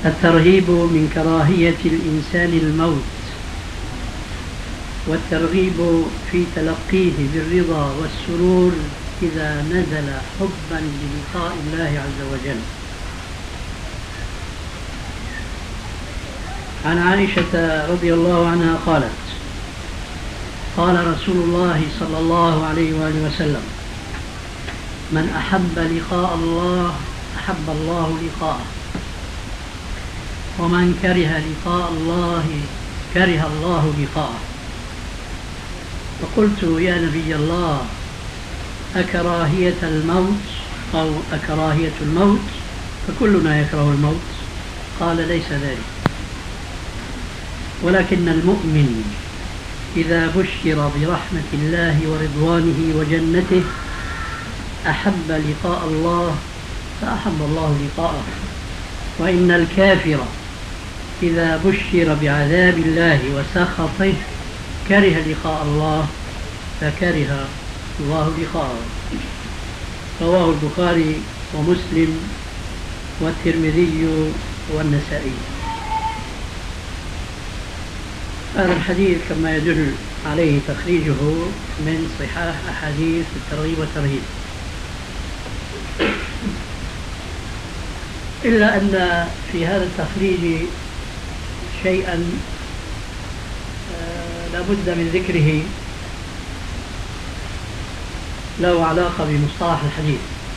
الترهيب من كراهية الإنسان الموت، والترغيب في تلقيه بالرضا والسرور إذا نزل حبا للقاء الله عز وجل. عن عائشة رضي الله عنها قالت: قال رسول الله صلى الله عليه وآله وسلم: من أحب لقاء الله أحب الله لقاءه، ومن كره لقاء الله كره الله لقاءه. فقلت: يا نبي الله، أكراهية الموت أو أكراهية الموت؟ فكلنا يكره الموت. قال: ليس ذلك، ولكن المؤمن إذا بشر برحمة الله ورضوانه وجنته أحب لقاء الله فأحب الله لقاءه، وإن الكافر إذا بشر بعذاب الله وسخطه كره لقاء الله فكره الله لقاءه. رواه البخاري ومسلم والترمذي والنسائي. هذا الحديث كما يدل عليه تخريجه من صحاح أحاديث الترغيب والترهيب، إلا أن في هذا التخريج شيئا لا بد من ذكره له علاقة بمصطلح الحديث،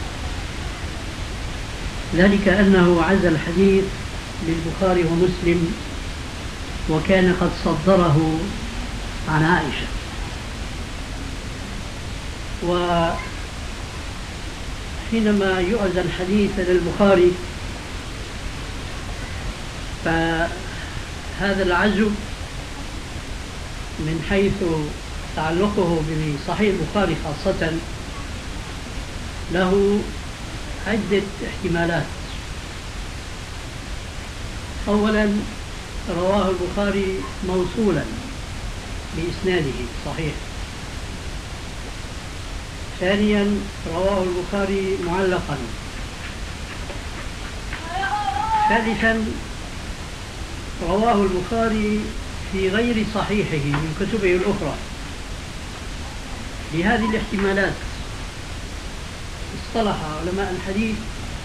ذلك أنه عزى الحديث للبخاري ومسلم وكان قد صدره عن عائشة، وحينما يعزى الحديث للبخاري فهذا العزو من حيث تعلقه بصحيح البخاري خاصة له عدة احتمالات. أولا، رواه البخاري موصولا بإسناده صحيح. ثانيا، رواه البخاري معلقا. ثالثا، رواه البخاري في غير صحيحه من كتبه الأخرى. بهذه الاحتمالات اصطلح علماء الحديث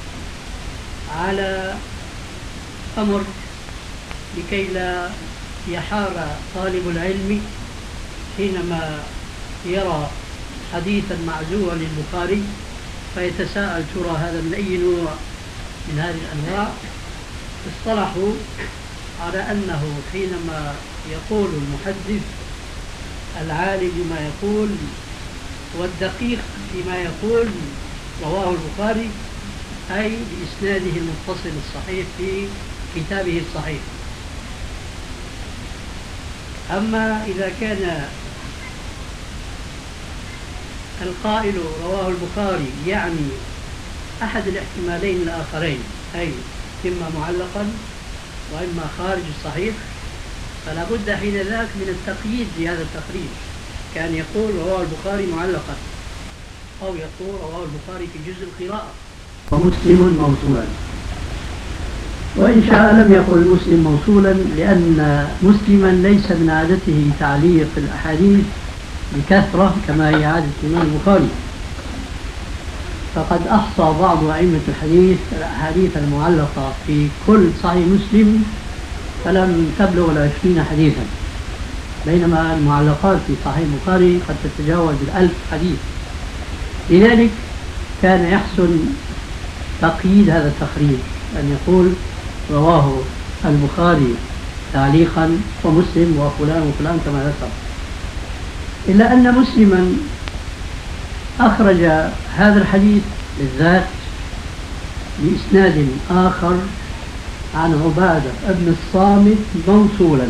على أمر لكي لا يحار طالب العلم حينما يرى حديثا معزوا للبخاري فيتساءل: ترى هذا من أي نوع من هذه الأنواع؟ اصطلحوا على أنه حينما يقول المحدث العالم بما يقول والدقيق فيما يقول رواه البخاري، أي بإسناده المتصل الصحيح في كتابه الصحيح. أما إذا كان القائل رواه البخاري يعني أحد الاحتمالين الآخرين، أي إما معلقا وإما خارج الصحيح، فلا بد حين ذاك من التقييد بهذا التخريج، كان يقول رواه البخاري معلقا، أو يقول رواه البخاري في جزء القراءة ومسلم موصولا. وإن شاء لم يقل مسلم موصولا، لأن مسلما ليس من عادته تعليق الأحاديث بكثرة كما هي عادة الإمام البخاري، فقد أحصى بعض أئمة الحديث الأحاديث المعلقة في كل صحيح مسلم فلم تبلغ 20 حديثا، بينما المعلقات في صحيح البخاري قد تتجاوز 1000 حديث. لذلك كان يحسن تقييد هذا التخريج، أن يقول رواه البخاري تعليقا ومسلم وفلان وفلان كما ذكر. إلا أن مسلما أخرج هذا الحديث بالذات بإسناد آخر عن عبادة ابن الصامت موصولا،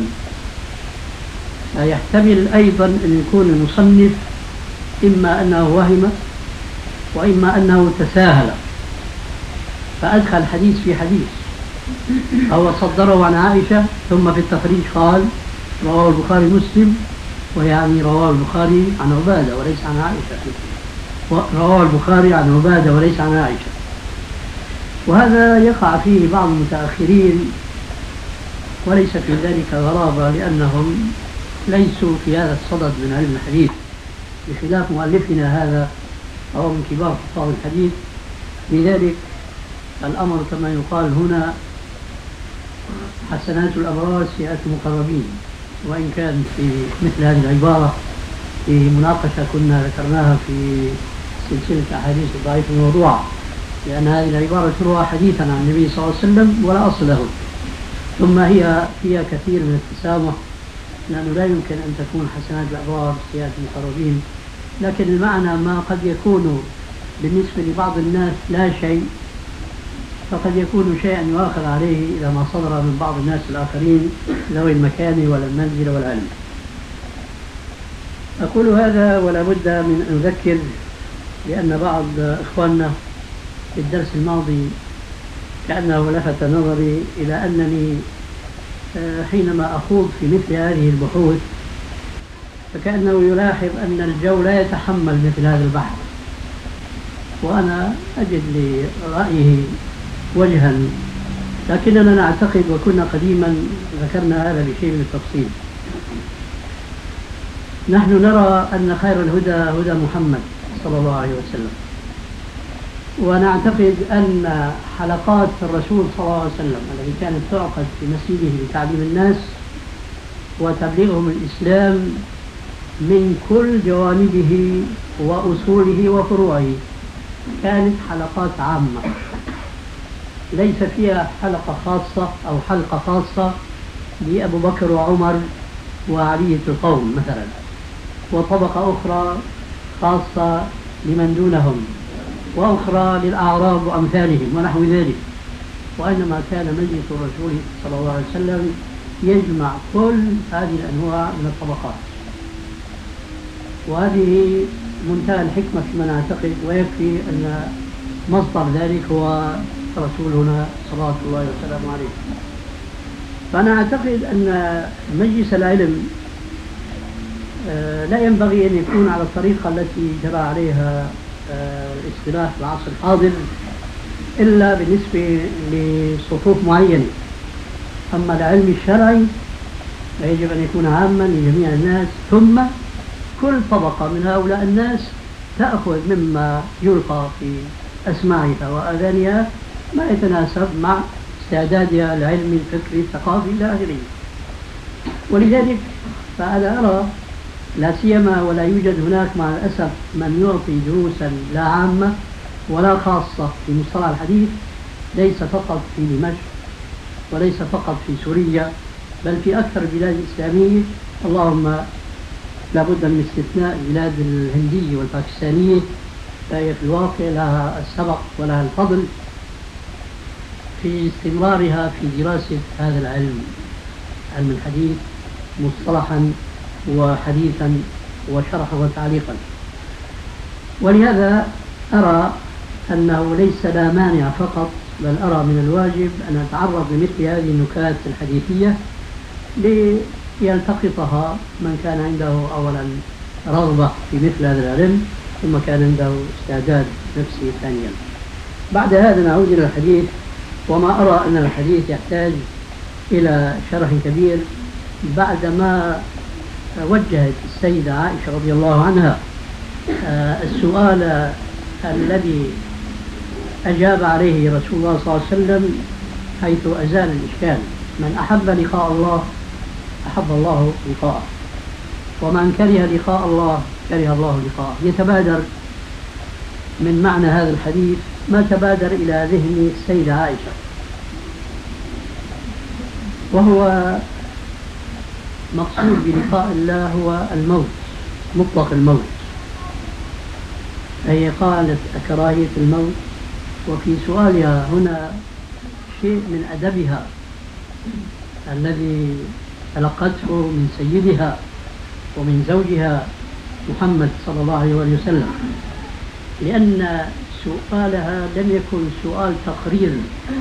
فيحتمل أيضا أن يكون المصنف إما أنه وهم وإما أنه تساهل فأدخل الحديث في حديث، أو صدره عن عائشة ثم في التخريج قال رواه البخاري مسلم، ويعني رواه البخاري عن عبادة وليس عن عائشة، رواه البخاري عن عبادة وليس عن عائشة. وهذا يقع فيه بعض المتأخرين، وليس في ذلك غرابة، لأنهم ليسوا في هذا الصدد من علم الحديث، بخلاف مؤلفنا هذا أو من كبار حفاظ الحديث. لذلك الأمر كما يقال هنا حسنات الأبرار سيئات المقربين، وإن كان في مثل هذه العبارة في مناقشة كنا ذكرناها في سلسلة أحاديث الضعيف الموضوعة، لأن هذه العبارة تروى حديثا عن النبي صلى الله عليه وسلم ولا أصل له، ثم هي فيها كثير من التسامح، لأنه لا يمكن أن تكون حسنات الأبرار سيئات المقربين، لكن المعنى ما قد يكون بالنسبة لبعض الناس لا شيء، فقد يكون شيئا يؤاخذ عليه إذا ما صدر من بعض الناس الآخرين ذوي المكان ولا المنزل والعلم. أقول هذا ولا بد من أن أذكر، لأن بعض إخواننا في الدرس الماضي كأنه لفت نظري إلى أنني حينما أخوض في مثل هذه البحوث فكأنه يلاحظ أن الجو لا يتحمل مثل هذا البحث، وأنا أجد لرأيه وجها، لكننا نعتقد وكنا قديما ذكرنا هذا بشيء من التفصيل. نحن نرى أن خير الهدى هدى محمد صلى الله عليه وسلم، ونعتقد أن حلقات الرسول صلى الله عليه وسلم التي كانت تعقد في مسجده لتعليم الناس وتبليغهم الإسلام من كل جوانبه وأصوله وفروعه كانت حلقات عامة، ليس فيها حلقة خاصة أو حلقة خاصة لأبو بكر وعمر وعلية القوم مثلا، وطبقة أخرى خاصة لمن دونهم، وأخرى للأعراب وأمثالهم ونحو ذلك، وإنما كان مجلس الرسول صلى الله عليه وسلم يجمع كل هذه الأنواع من الطبقات، وهذه منتهى الحكمة فيما نعتقد، ويكفي أن مصدر ذلك هو رسولنا صلى الله عليه وسلم عليه. فأنا أعتقد أن مجلس العلم لا ينبغي أن يكون على الطريقة التي جرى عليها الاصطلاح في العصر الحاضر إلا بالنسبة لصفوف معينة، أما العلم الشرعي فيجب أن يكون عاما لجميع الناس، ثم كل طبقة من هؤلاء الناس تأخذ مما يلقى في أسماعها وآذانها ما يتناسب مع استعدادها العلمي الفكري الثقافي إلى آخره. ولذلك فأنا أرى لا سيما ولا يوجد هناك مع الأسف من يعطي دروسا لا عامة ولا خاصة في مصطلح الحديث، ليس فقط في دمشق وليس فقط في سوريا، بل في أكثر البلاد الإسلامية، اللهم لا بد من استثناء البلاد الهندية والباكستانية، فهي في الواقع لها السبق ولها الفضل في استمرارها في دراسة هذا العلم، علم الحديث مصطلحا وحديثا وشرحا وتعليقا. ولهذا أرى أنه ليس لا مانع فقط، بل أرى من الواجب أن نتعرض لمثل هذه النكات الحديثية ليلتقطها من كان عنده أولا رغبة في مثل هذا العلم، ثم كان عنده استعداد نفسي ثانيا. بعد هذا نعود إلى الحديث، وما أرى أن الحديث يحتاج إلى شرح كبير بعدما وجهت السيدة عائشة رضي الله عنها السؤال الذي أجاب عليه رسول الله صلى الله عليه وسلم، حيث أزال الإشكال: من أحب لقاء الله أحب الله لقاءه، ومن كره لقاء الله كره الله لقاءه. يتبادر من معنى هذا الحديث ما تبادر إلى ذهن السيدة عائشة، وهو مقصود بلقاء الله هو الموت، مطلق الموت. هي قالت كراهية الموت، وفي سؤالها هنا شيء من أدبها الذي تلقته من سيدها ومن زوجها محمد صلى الله عليه وسلم، لأن سؤالها لم يكن سؤال تقرير،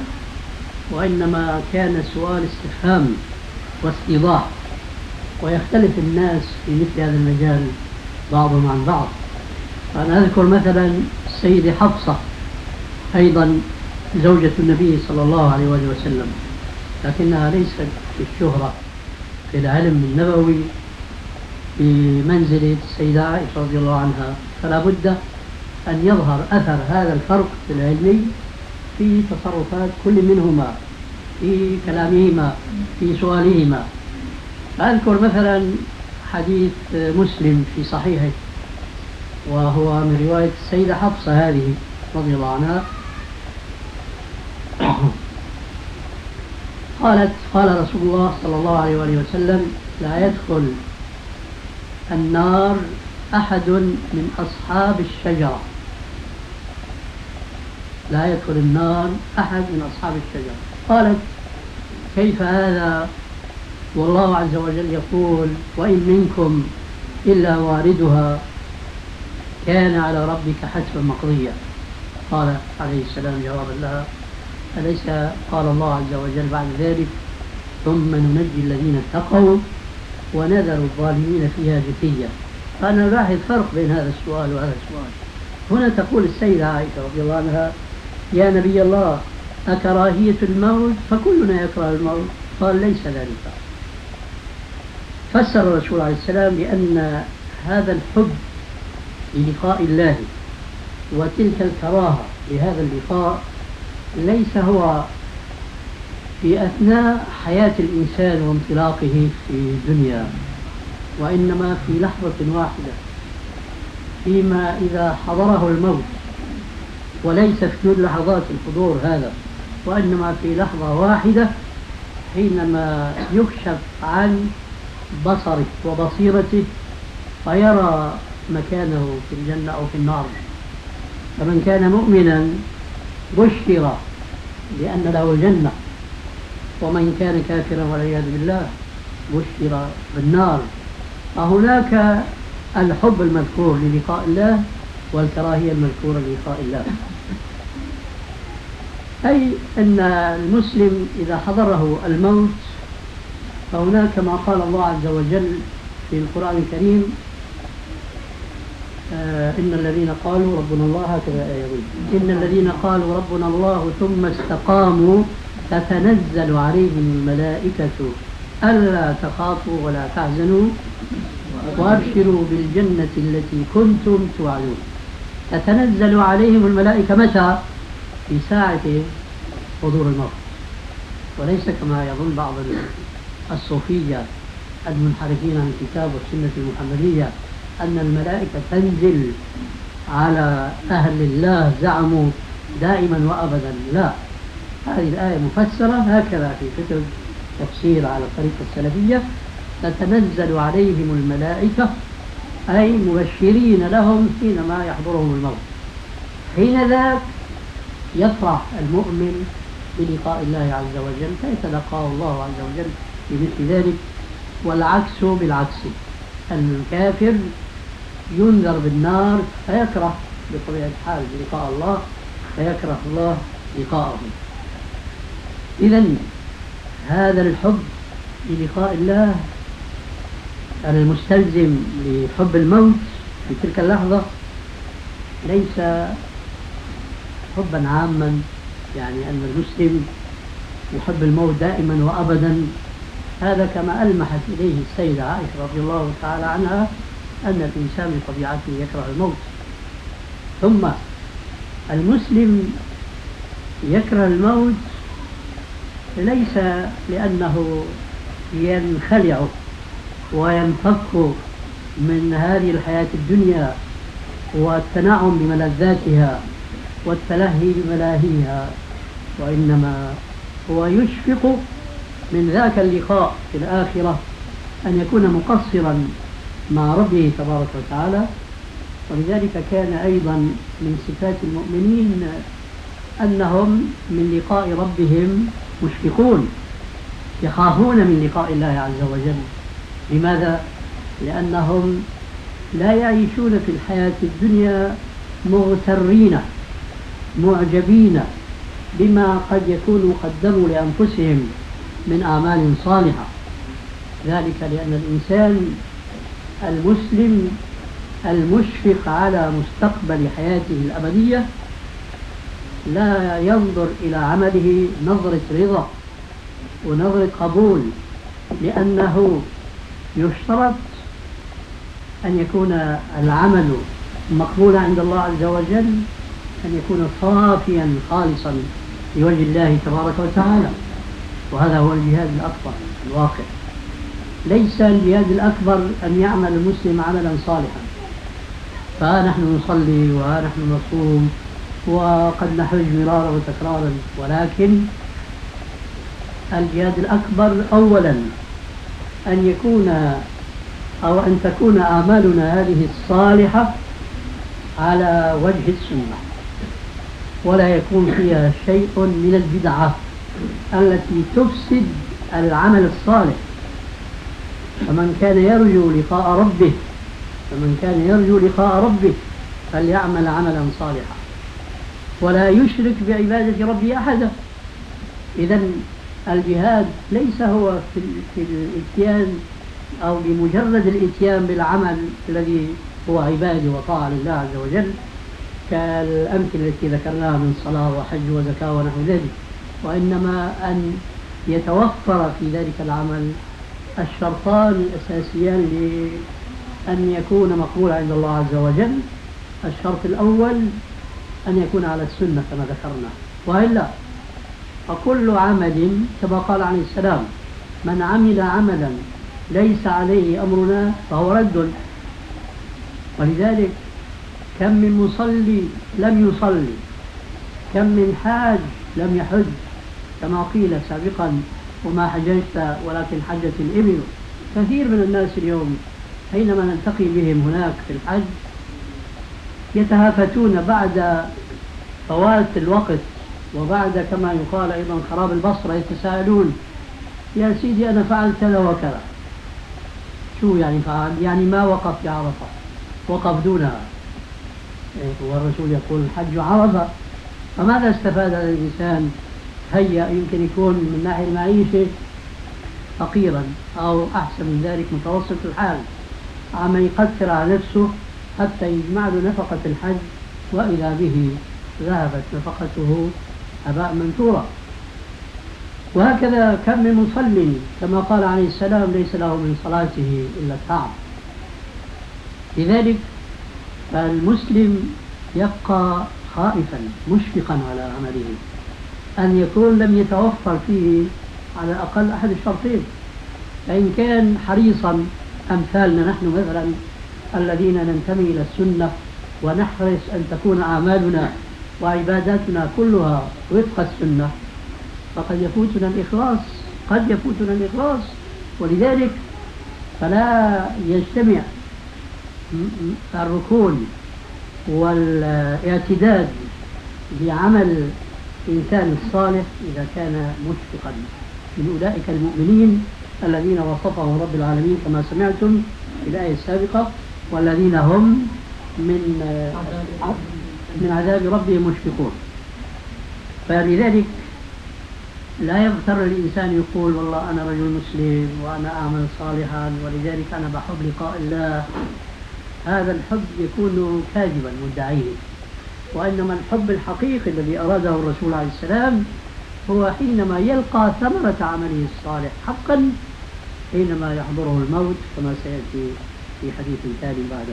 وإنما كان سؤال استفهام واستيضاح، ويختلف الناس في مثل هذا المجال بعضهم عن بعض. أنا أذكر مثلا السيدة حفصة أيضا زوجة النبي صلى الله عليه وآله وسلم، لكنها ليست في الشهرة في العلم النبوي بمنزلة السيدة عائشة رضي الله عنها، فلا بد أن يظهر أثر هذا الفرق العلمي في تصرفات كل منهما، في كلامهما، في سؤالهما. أذكر مثلا حديث مسلم في صحيحه، وهو من رواية السيدة حفصة هذه رضي الله عنها، قال رسول الله صلى الله عليه وآله وسلم: لا يدخل النار أحد من أصحاب الشجرة، لا يدخل النار أحد من أصحاب الشجرة. قالت: كيف هذا والله عز وجل يقول: وإن منكم إلا واردها كان على ربك حتما مقضيا. قال عليه السلام جوابا لها: أليس قال الله عز وجل بعد ذلك: ثم ننجي الذين اتقوا ونذر الظالمين فيها جثيا؟ فأنا لاحظ فرق بين هذا السؤال وهذا السؤال. هنا تقول السيدة عائشة رضي الله عنها: يا نبي الله أكراهية الموت؟ فكلنا يكره الموت. قال: ليس ذلك. فسر الرسول عليه السلام بأن هذا الحب للقاء الله وتلك الكراهة لهذا اللقاء ليس هو في أثناء حياة الإنسان وانطلاقه في الدنيا، وإنما في لحظة واحدة، فيما إذا حضره الموت، وليس في كل لحظات الحضور هذا، وإنما في لحظة واحدة حينما يكشف عن بصره وبصيرته فيرى مكانه في الجنة أو في النار. فمن كان مؤمنا بشر لأن له الجنة، ومن كان كافرا والعياذ بالله بشر بالنار. فهناك الحب المذكور للقاء الله والكراهية المذكورة للقاء الله، أي أن المسلم إذا حضره الموت فهناك ما قال الله عز وجل في القرآن الكريم: إن الذين قالوا ربنا الله، هكذا آية: إن الذين قالوا ربنا الله ثم استقاموا تتنزل عليهم الملائكة ألا تخافوا ولا تحزنوا وأبشروا بالجنة التي كنتم توعدون. تتنزل عليهم الملائكة متى؟ في ساعة حضور الموت، وليس كما يظن بعض الصوفية المنحرفين عن الكتاب والسنة المحمدية أن الملائكة تنزل على أهل الله زعموا دائما وأبدا. لا، هذه الآية مفسرة هكذا في كتب تفسير على الطريقة السلفية: تتنزل عليهم الملائكة أي مبشرين لهم حينما يحضرهم الموت. حين ذاك يفرح المؤمن بلقاء الله عز وجل فيتلقاه الله عز وجل بمثل ذلك، والعكس بالعكس. الكافر ينذر بالنار فيكره بطبيعة الحال لقاء الله، فيكره الله لقاءه. إذن هذا الحب للقاء الله المستلزم لحب الموت في تلك اللحظة ليس حبا عاما، يعني أن المسلم يحب الموت دائما وأبدا. هذا كما ألمحت إليه السيدة عائشة رضي الله تعالى عنها أن الإنسان بطبيعته يكره الموت. ثم المسلم يكره الموت ليس لأنه ينخلع وينفك من هذه الحياة الدنيا والتنعم بملذاتها والتلهي بملاهيها، وإنما هو يشفق من ذاك اللقاء في الآخرة أن يكون مقصرا مع ربه تبارك وتعالى. ولذلك كان أيضا من صفات المؤمنين أنهم من لقاء ربهم مشفقون، يخافون من لقاء الله عز وجل. لماذا؟ لأنهم لا يعيشون في الحياة الدنيا مغترين معجبين بما قد يكونوا قدموا لأنفسهم من أعمال صالحة. ذلك لأن الإنسان المسلم المشفق على مستقبل حياته الأبدية لا ينظر إلى عمله نظرة رضا ونظرة قبول، لأنه يشترط أن يكون العمل مقبولا عند الله عز وجل، أن يكون صافيا خالصا لوجه الله تبارك وتعالى. وهذا هو الجهاد الأكبر الواقع. ليس الجهاد الأكبر أن يعمل المسلم عملا صالحا، فنحن نصلي ونحن نصوم وقد نحج مرارا وتكرارا، ولكن الجهاد الأكبر أولا أن يكون أو أن تكون أعمالنا هذه الصالحة على وجه السنة، ولا يكون فيها شيء من البدعة التي تفسد العمل الصالح. فمن كان يرجو لقاء ربه فليعمل عملا صالحا ولا يشرك بعبادة ربه أحدا. إذن الجهاد ليس هو في الاتيان أو بمجرد الاتيان بالعمل الذي هو عبادة وطاعة لله عز وجل كالأمثلة التي ذكرناها من صلاة وحج وزكاة ونحو ذلك، وإنما أن يتوفر في ذلك العمل الشرطان الأساسيان لأن يكون مقبول عند الله عز وجل. الشرط الأول أن يكون على السنة كما ذكرنا، وإلا فكل عمل كما قال عليه السلام: من عمل عملا ليس عليه أمرنا فهو رد. ولذلك كم من مصلي لم يصلي، كم من حاج لم يحج، كما قيل سابقا: وما حججت ولكن حجت الإبل. كثير من الناس اليوم حينما نلتقي بهم هناك في الحج يتهافتون بعد فوات الوقت وبعد كما يقال أيضا خراب البصرة، يتساءلون: يا سيدي أنا فعلت كذا وكذا. شو يعني فعل؟ يعني ما وقف في عرفة، وقف دونها، والرسول يقول: الحج عرفة. فماذا استفاد هذا الإنسان؟ هيا يمكن يكون من ناحية المعيشة فقيرا أو أحسن من ذلك متوسط الحال، عم يقدر على نفسه حتى يجمع له نفقة الحج، وإذا به ذهبت نفقته هباء منثورا. وهكذا كم من مصل كما قال عليه السلام: ليس له من صلاته إلا التعب. لذلك فالمسلم يبقى خائفا مشفقا على عمله، أن يكون لم يتوفر فيه على الأقل أحد الشرطين. فإن كان حريصا أمثالنا نحن مثلا الذين ننتمي إلى السنة ونحرص أن تكون أعمالنا وعباداتنا كلها وفق السنة، فقد يفوتنا الإخلاص، قد يفوتنا الإخلاص. ولذلك فلا يجتمع الركون والاعتداد بعمل الإنسان الصالح إذا كان مشفقا من أولئك المؤمنين الذين وصفهم رب العالمين كما سمعتم في الآية السابقة: والذين هم من عذاب ربهم مشفقون. فلذلك لا يغتر الإنسان يقول: والله أنا رجل مسلم وأنا أعمل صالحا ولذلك أنا بحب لقاء الله. هذا الحب يكون كاذبا مدعيه، وإنما الحب الحقيقي الذي أراده الرسول عليه السلام هو حينما يلقى ثمرة عمله الصالح حقا حينما يحضره الموت، كما سيأتي في حديث تالي بعده.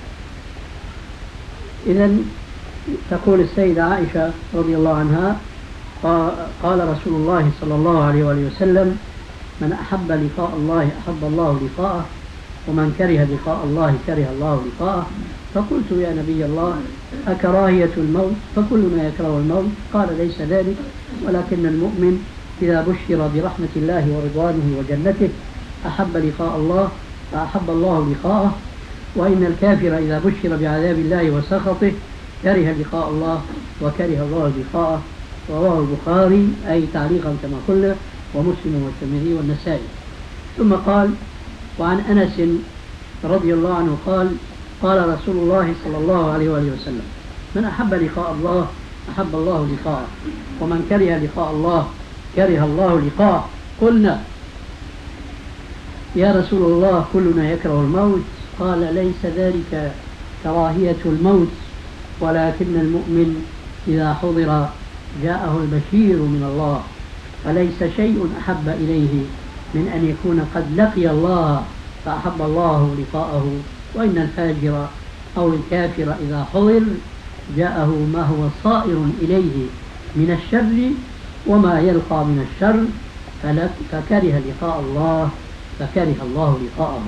إذن تقول السيدة عائشة رضي الله عنها: قال رسول الله صلى الله عليه وآله وسلم: من أحب لقاء الله أحب الله لقاءه، ومن كره لقاء الله كره الله لقاءه. فقلت: يا نبي الله، أكراهية الموت؟ فكلنا يكره الموت. قال: ليس ذلك، ولكن المؤمن إذا بشر برحمة الله ورضوانه وجنته أحب لقاء الله فأحب الله لقاءه، وإن الكافر إذا بشر بعذاب الله وسخطه كره لقاء الله وكره الله لقاءه. رواه البخاري أي تعليقا كما قلنا، ومسلم والترمذي والنسائي. ثم قال: وعن أنس رضي الله عنه قال: قال رسول الله صلى الله عليه وآله وسلم: من أحب لقاء الله أحب الله لقاءه، ومن كره لقاء الله كره الله لقاءه. قلنا: يا رسول الله كلنا يكره الموت. قال: ليس ذلك كراهية الموت، ولكن المؤمن إذا حضر جاءه البشير من الله، فليس شيء أحب إليه من أن يكون قد لقي الله فأحب الله لقاءه. وإن الفاجر أو الكافر إذا حضر جاءه ما هو صائر إليه من الشر وما يلقى من الشر، فكره لقاء الله فكره الله لقاءه.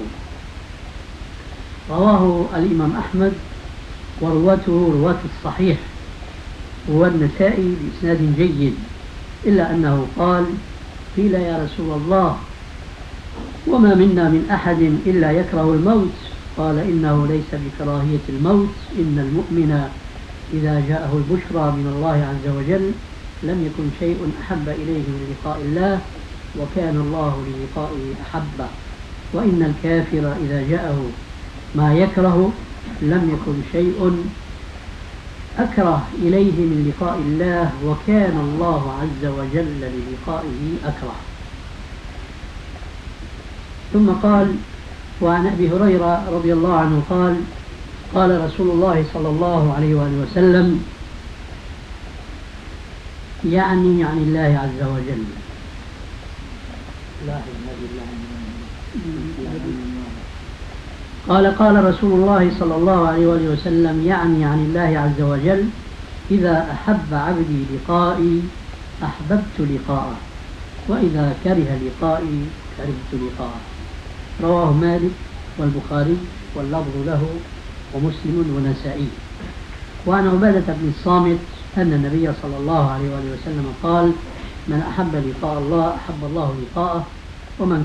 رواه الإمام أحمد ورواته رواة الصحيح والنسائي بإسناد جيد، إلا أنه قال: قيل يا رسول الله وما منا من أحد إلا يكره الموت؟ قال: إنه ليس بكراهية الموت، إن المؤمن إذا جاءه البشرى من الله عز وجل لم يكن شيء أحب إليه من لقاء الله، وكان الله للقائه أحب. وإن الكافر إذا جاءه ما يكره لم يكن شيء أكره إليه من لقاء الله، وكان الله عز وجل للقائه أكره. ثم قال: وعن أبي هريرة رضي الله عنه قال: قال رسول الله صلى الله عليه وآله وسلم، يعني عن الله عز وجل، قال رسول الله صلى الله عليه وآله وسلم، يعني عن الله عز وجل: إذا أحب عبدي لقائي أحببت لقاءه، وإذا كره لقائي كرهت لقاءه. رواه مالك والبخاري واللفظ له ومسلم والنسائي. وعن عبادة بن الصامت أن النبي صلى الله عليه وآله وسلم قال: من أحب لقاء الله أحب الله لقاءه، ومن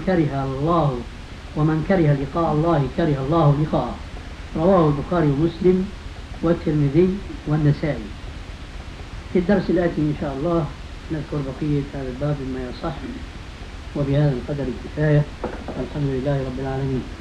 كره لقاء الله كره الله لقاءه. رواه البخاري ومسلم والترمذي والنسائي. في الدرس الآتي إن شاء الله نذكر بقية هذا الباب مما يصح، وبهذا القدر كفاية، والحمد لله رب العالمين.